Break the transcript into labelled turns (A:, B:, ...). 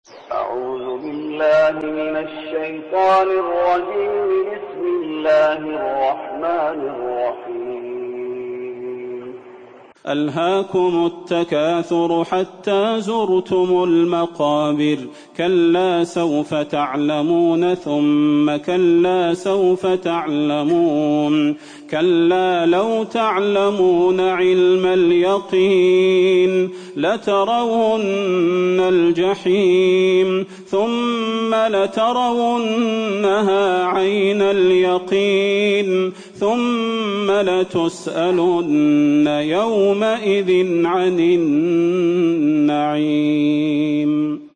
A: أعوذ بالله من الشيطان الرجيم. بسم الله الرحمن الرحيم.
B: ألهاكم التكاثر حتى زرتم المقابر كلا سوف تعلمون ثم كلا سوف تعلمون كلا لو تعلمون علم اليقين لترون الجحيم ثم لترونها عين اليقين ثم لتسألن يومئذ عن النعيم.